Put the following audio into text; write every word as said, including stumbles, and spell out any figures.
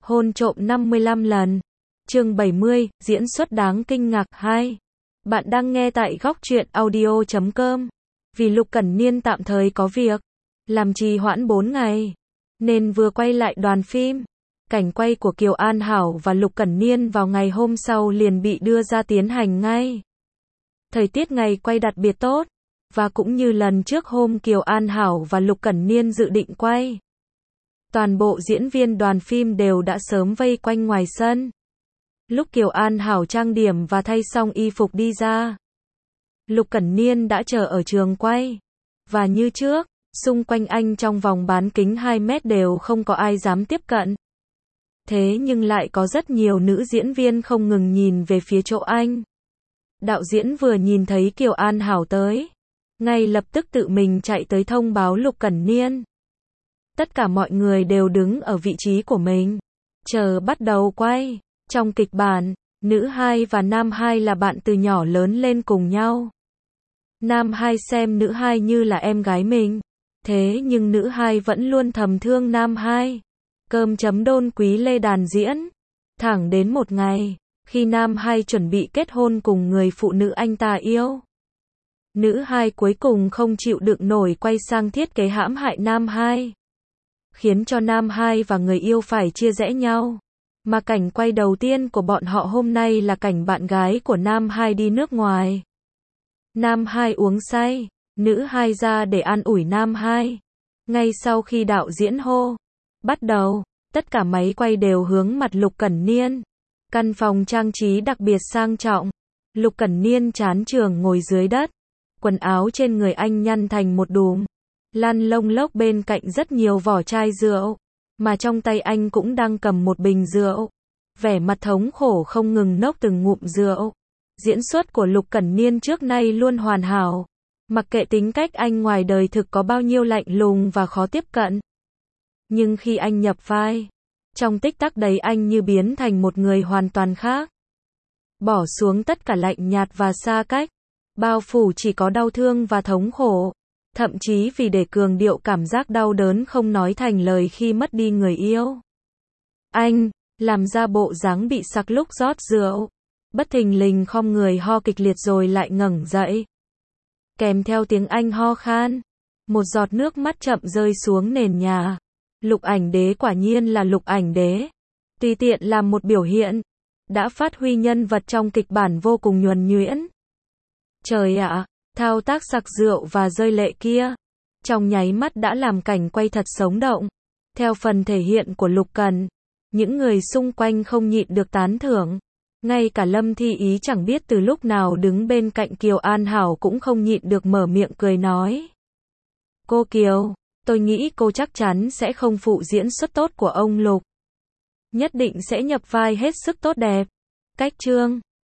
Hôn trộm năm mươi lăm lần. Chương bảy mươi, diễn xuất đáng kinh ngạc hai. Bạn đang nghe tại góc truyện audio chấm com. Vì Lục Cẩn Niên tạm thời có việc làm trì hoãn bốn ngày, nên vừa quay lại đoàn phim. Cảnh quay của Kiều An Hảo và Lục Cẩn Niên vào ngày hôm sau liền bị đưa ra tiến hành ngay. Thời tiết ngày quay đặc biệt tốt, và cũng như lần trước hôm Kiều An Hảo và Lục Cẩn Niên dự định quay, toàn bộ diễn viên đoàn phim đều đã sớm vây quanh ngoài sân. Lúc Kiều An Hảo trang điểm và thay xong y phục đi ra, Lục Cẩn Niên đã chờ ở trường quay. Và như trước, xung quanh anh trong vòng bán kính hai mét đều không có ai dám tiếp cận. Thế nhưng lại có rất nhiều nữ diễn viên không ngừng nhìn về phía chỗ anh. Đạo diễn vừa nhìn thấy Kiều An Hảo tới, ngay lập tức tự mình chạy tới thông báo Lục Cẩn Niên. Tất cả mọi người đều đứng ở vị trí của mình, chờ bắt đầu quay. Trong kịch bản, nữ hai và nam hai là bạn từ nhỏ lớn lên cùng nhau. Nam hai xem nữ hai như là em gái mình, thế nhưng nữ hai vẫn luôn thầm thương nam hai. Cơm chấm đôn quý lê đàn diễn. Thẳng đến một ngày, khi nam hai chuẩn bị kết hôn cùng người phụ nữ anh ta yêu, nữ hai cuối cùng không chịu đựng nổi quay sang thiết kế hãm hại nam hai, khiến cho nam hai và người yêu phải chia rẽ nhau. Mà cảnh quay đầu tiên của bọn họ hôm nay là cảnh bạn gái của nam hai đi nước ngoài. Nam hai uống say, nữ hai ra để an ủi nam hai. Ngay sau khi đạo diễn hô bắt đầu, tất cả máy quay đều hướng mặt Lục Cẩn Niên. Căn phòng trang trí đặc biệt sang trọng. Lục Cẩn Niên chán trường ngồi dưới đất, quần áo trên người anh nhăn thành một đùm, lăn lông lốc bên cạnh rất nhiều vỏ chai rượu, mà trong tay anh cũng đang cầm một bình rượu, vẻ mặt thống khổ không ngừng nốc từng ngụm rượu. Diễn xuất của Lục Cẩn Niên trước nay luôn hoàn hảo, mặc kệ tính cách anh ngoài đời thực có bao nhiêu lạnh lùng và khó tiếp cận. Nhưng khi anh nhập vai, trong tích tắc đấy anh như biến thành một người hoàn toàn khác. Bỏ xuống tất cả lạnh nhạt và xa cách, bao phủ chỉ có đau thương và thống khổ. Thậm chí vì để cường điệu cảm giác đau đớn không nói thành lời khi mất đi người yêu, anh làm ra bộ dáng bị sặc lúc rót rượu, bất thình lình khom người ho kịch liệt rồi lại ngẩng dậy. Kèm theo tiếng anh ho khan, một giọt nước mắt chậm rơi xuống nền nhà. Lục Ảnh Đế quả nhiên là Lục Ảnh Đế. Tùy tiện làm một biểu hiện, đã phát huy nhân vật trong kịch bản vô cùng nhuần nhuyễn. Trời ạ, thao tác sặc rượu và rơi lệ kia, trong nháy mắt đã làm cảnh quay thật sống động. Theo phần thể hiện của Lục Cần, những người xung quanh không nhịn được tán thưởng. Ngay cả Lâm Thi Ý chẳng biết từ lúc nào đứng bên cạnh Kiều An Hảo cũng không nhịn được mở miệng cười nói: Cô Kiều, tôi nghĩ cô chắc chắn sẽ không phụ diễn xuất tốt của ông Lục. Nhất định sẽ nhập vai hết sức tốt đẹp. Cách chương